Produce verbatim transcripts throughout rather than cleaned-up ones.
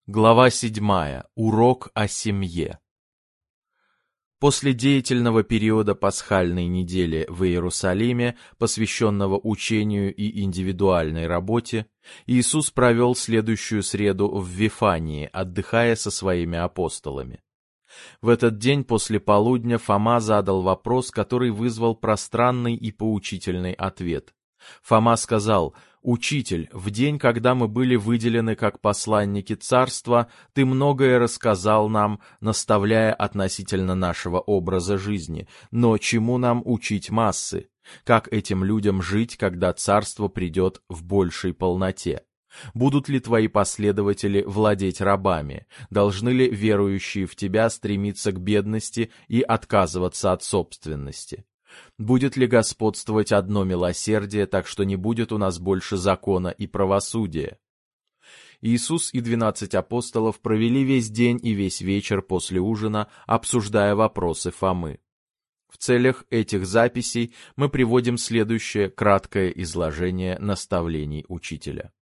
Глава седьмая. Урок о семье. После деятельного периода пасхальной недели в Иерусалиме, посвященного учению и индивидуальной работе, Иисус провел следующую среду в Вифании, отдыхая со своими апостолами. В этот день после полудня Фома задал вопрос, который вызвал пространный и поучительный ответ. Фома сказал: «Учитель, в день, когда мы были выделены как посланники царства, ты многое рассказал нам, наставляя относительно нашего образа жизни. Но чему нам учить массы? Как этим людям жить, когда царство придет в большей полноте? Будут ли твои последователи владеть рабами? Должны ли верующие в тебя стремиться к бедности и отказываться от собственности? Будет ли господствовать одно милосердие, так что не будет у нас больше закона и правосудия?» Иисус и двенадцать апостолов провели весь день и весь вечер после ужина, обсуждая вопросы Фомы. В целях этих записей мы приводим следующее краткое изложение наставлений учителя.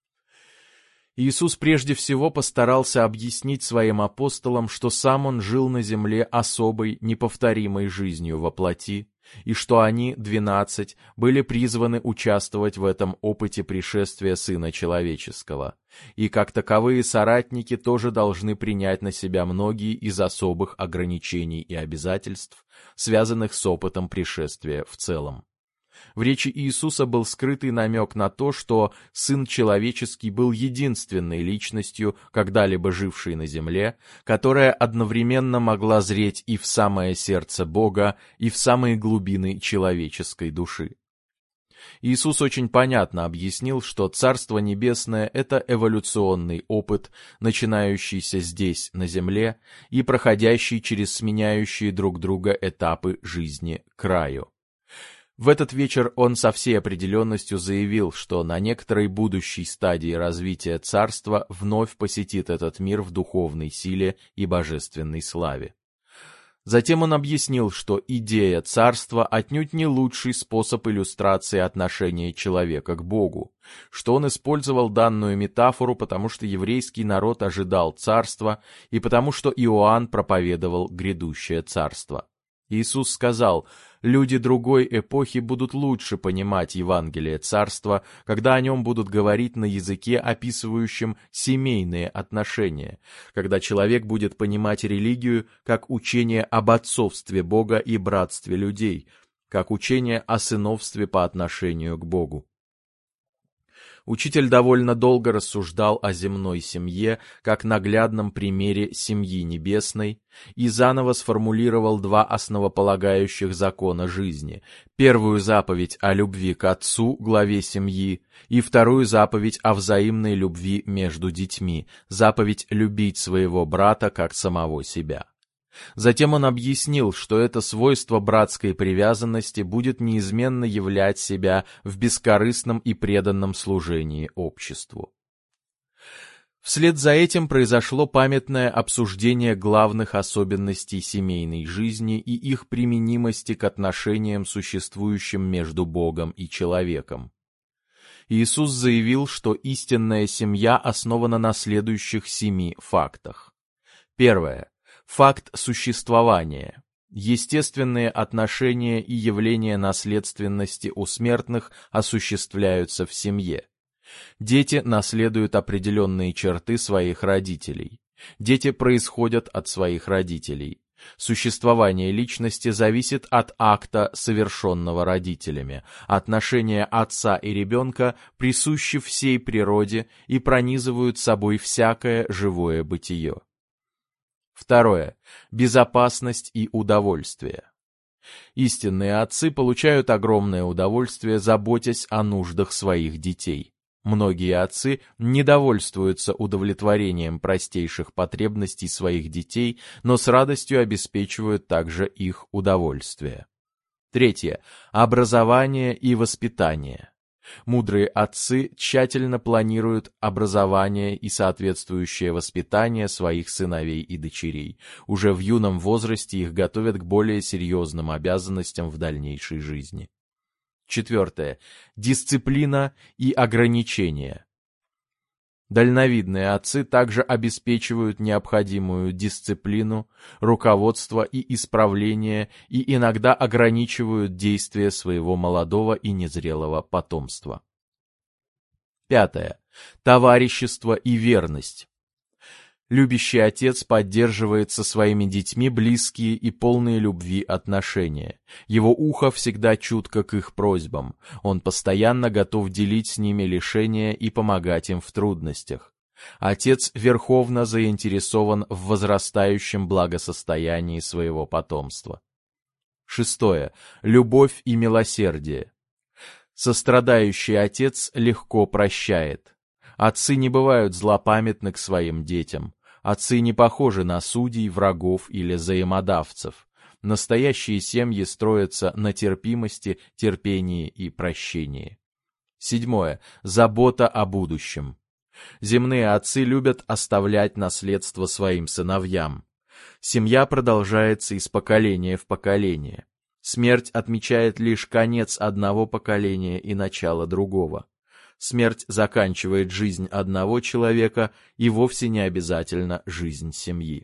Иисус прежде всего постарался объяснить своим апостолам, что сам он жил на земле особой, неповторимой жизнью во плоти, и что они, двенадцать, были призваны участвовать в этом опыте пришествия Сына Человеческого, и как таковые соратники тоже должны принять на себя многие из особых ограничений и обязательств, связанных с опытом пришествия в целом. В речи Иисуса был скрытый намек на то, что Сын Человеческий был единственной личностью, когда-либо жившей на земле, которая одновременно могла зреть и в самое сердце Бога, и в самые глубины человеческой души. Иисус очень понятно объяснил, что Царство Небесное — это эволюционный опыт, начинающийся здесь, на земле, и проходящий через сменяющие друг друга этапы жизни к краю. В этот вечер он со всей определенностью заявил, что на некоторой будущей стадии развития царства вновь посетит этот мир в духовной силе и божественной славе. Затем он объяснил, что идея царства отнюдь не лучший способ иллюстрации отношения человека к Богу, что он использовал данную метафору, потому что еврейский народ ожидал царства и потому что Иоанн проповедовал грядущее царство. Иисус сказал: «Люди другой эпохи будут лучше понимать Евангелие Царства, когда о нем будут говорить на языке, описывающем семейные отношения, когда человек будет понимать религию как учение об отцовстве Бога и братстве людей, как учение о сыновстве по отношению к Богу». Учитель довольно долго рассуждал о земной семье как наглядном примере семьи небесной и заново сформулировал два основополагающих закона жизни: первую заповедь о любви к отцу, главе семьи, и вторую заповедь о взаимной любви между детьми, заповедь любить своего брата как самого себя. Затем он объяснил, что это свойство братской привязанности будет неизменно являть себя в бескорыстном и преданном служении обществу. Вслед за этим произошло памятное обсуждение главных особенностей семейной жизни и их применимости к отношениям, существующим между Богом и человеком. Иисус заявил, что истинная семья основана на следующих семи фактах. Первое. Факт существования. Естественные отношения и явления наследственности у смертных осуществляются в семье. Дети наследуют определенные черты своих родителей. Дети происходят от своих родителей. Существование личности зависит от акта, совершенного родителями. Отношения отца и ребенка присущи всей природе и пронизывают собой всякое живое бытие. Второе. Безопасность и удовольствие. Истинные отцы получают огромное удовольствие, заботясь о нуждах своих детей. Многие отцы не довольствуются удовлетворением простейших потребностей своих детей, но с радостью обеспечивают также их удовольствие. Третье. Образование и воспитание. Мудрые отцы тщательно планируют образование и соответствующее воспитание своих сыновей и дочерей. Уже в юном возрасте их готовят к более серьезным обязанностям в дальнейшей жизни. Четвертое. Дисциплина и ограничения. Дальновидные отцы также обеспечивают необходимую дисциплину, руководство и исправление и иногда ограничивают действия своего молодого и незрелого потомства. Пятое. Товарищество и верность. Любящий отец поддерживает со своими детьми близкие и полные любви отношения. Его ухо всегда чутко к их просьбам. Он постоянно готов делить с ними лишения и помогать им в трудностях. Отец верховно заинтересован в возрастающем благосостоянии своего потомства. Шестое. Любовь и милосердие. Сострадающий отец легко прощает. Отцы не бывают злопамятны к своим детям. Отцы не похожи на судей, врагов или взаимодавцев. Настоящие семьи строятся на терпимости, терпении и прощении. Седьмое. Забота о будущем. Земные отцы любят оставлять наследство своим сыновьям. Семья продолжается из поколения в поколение. Смерть отмечает лишь конец одного поколения и начало другого. Смерть заканчивает жизнь одного человека и вовсе не обязательно жизнь семьи.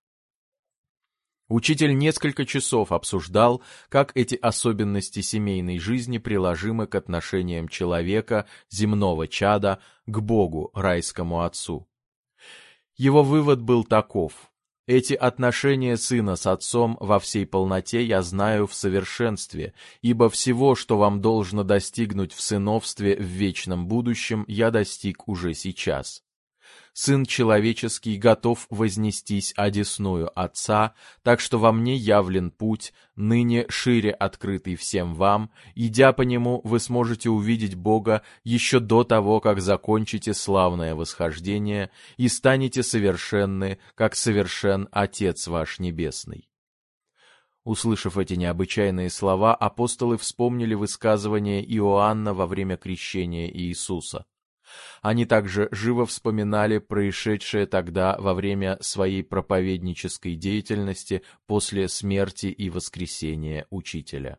Учитель несколько часов обсуждал, как эти особенности семейной жизни приложимы к отношениям человека, земного чада, к Богу, райскому Отцу. Его вывод был таков: эти отношения сына с отцом во всей полноте я знаю в совершенстве, ибо всего, что вам должно достигнуть в сыновстве в вечном будущем, я достиг уже сейчас. Сын человеческий готов вознестись одесную Отца, так что во мне явлен путь, ныне шире открытый всем вам, идя по нему, вы сможете увидеть Бога еще до того, как закончите славное восхождение и станете совершенны, как совершен Отец ваш Небесный. Услышав эти необычайные слова, апостолы вспомнили высказывание Иоанна во время крещения Иисуса. Они также живо вспоминали происшедшее тогда во время своей проповеднической деятельности после смерти и воскресения Учителя.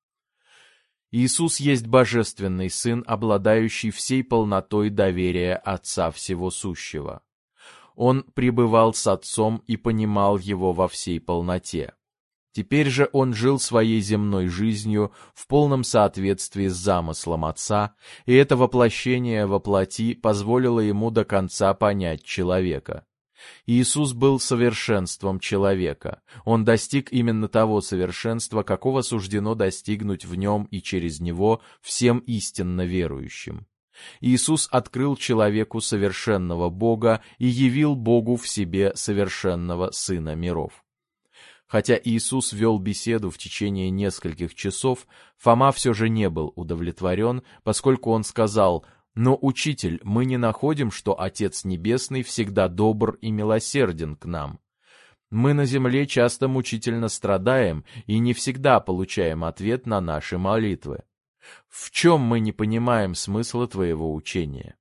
Иисус есть Божественный Сын, обладающий всей полнотой доверия Отца Всего Сущего. Он пребывал с Отцом и понимал Его во всей полноте. Теперь же он жил своей земной жизнью в полном соответствии с замыслом Отца, и это воплощение во плоти позволило ему до конца понять человека. Иисус был совершенством человека. Он достиг именно того совершенства, какого суждено достигнуть в нем и через него всем истинно верующим. Иисус открыл человеку совершенного Бога и явил Богу в себе совершенного Сына миров. Хотя Иисус вел беседу в течение нескольких часов, Фома все же не был удовлетворен, поскольку он сказал: «Но, Учитель, мы не находим, что Отец Небесный всегда добр и милосерден к нам. Мы на земле часто мучительно страдаем и не всегда получаем ответ на наши молитвы. В чем мы не понимаем смысла твоего учения?»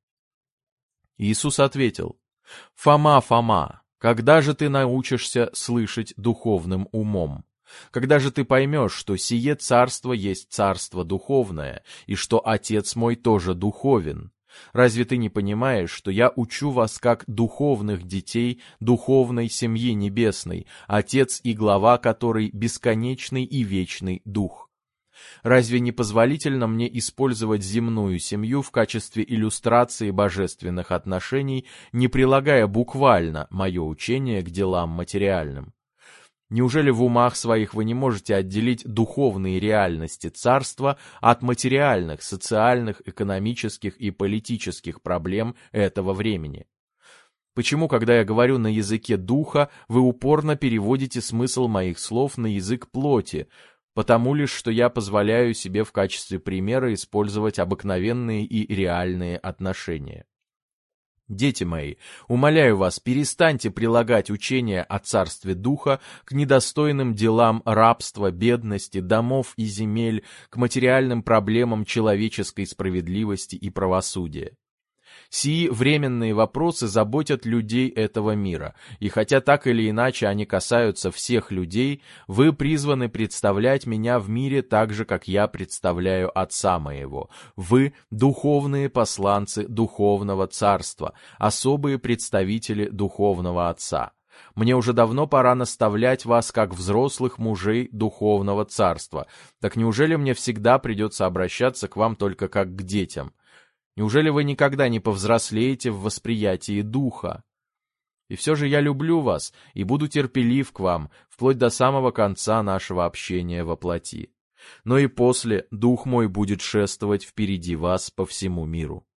Иисус ответил: «Фома, Фома, когда же ты научишься слышать духовным умом? Когда же ты поймешь, что сие царство есть царство духовное, и что Отец мой тоже духовен? Разве ты не понимаешь, что я учу вас как духовных детей духовной семьи небесной, Отец и глава которой бесконечный и вечный Дух? Разве не позволительно мне использовать земную семью в качестве иллюстрации божественных отношений, не прилагая буквально мое учение к делам материальным? Неужели в умах своих вы не можете отделить духовные реальности царства от материальных, социальных, экономических и политических проблем этого времени? Почему, когда я говорю на языке духа, вы упорно переводите смысл моих слов на язык плоти, потому лишь, что я позволяю себе в качестве примера использовать обыкновенные и реальные отношения? Дети мои, умоляю вас, перестаньте прилагать учение о царстве духа к недостойным делам рабства, бедности, домов и земель, к материальным проблемам человеческой справедливости и правосудия. Сии временные вопросы заботят людей этого мира, и хотя так или иначе они касаются всех людей, вы призваны представлять меня в мире так же, как я представляю Отца моего. Вы — духовные посланцы духовного царства, особые представители духовного Отца. Мне уже давно пора наставлять вас, как взрослых мужей духовного царства. Так неужели мне всегда придется обращаться к вам только как к детям? Неужели вы никогда не повзрослеете в восприятии духа? И все же я люблю вас и буду терпелив к вам, вплоть до самого конца нашего общения во плоти. Но и после дух мой будет шествовать впереди вас по всему миру.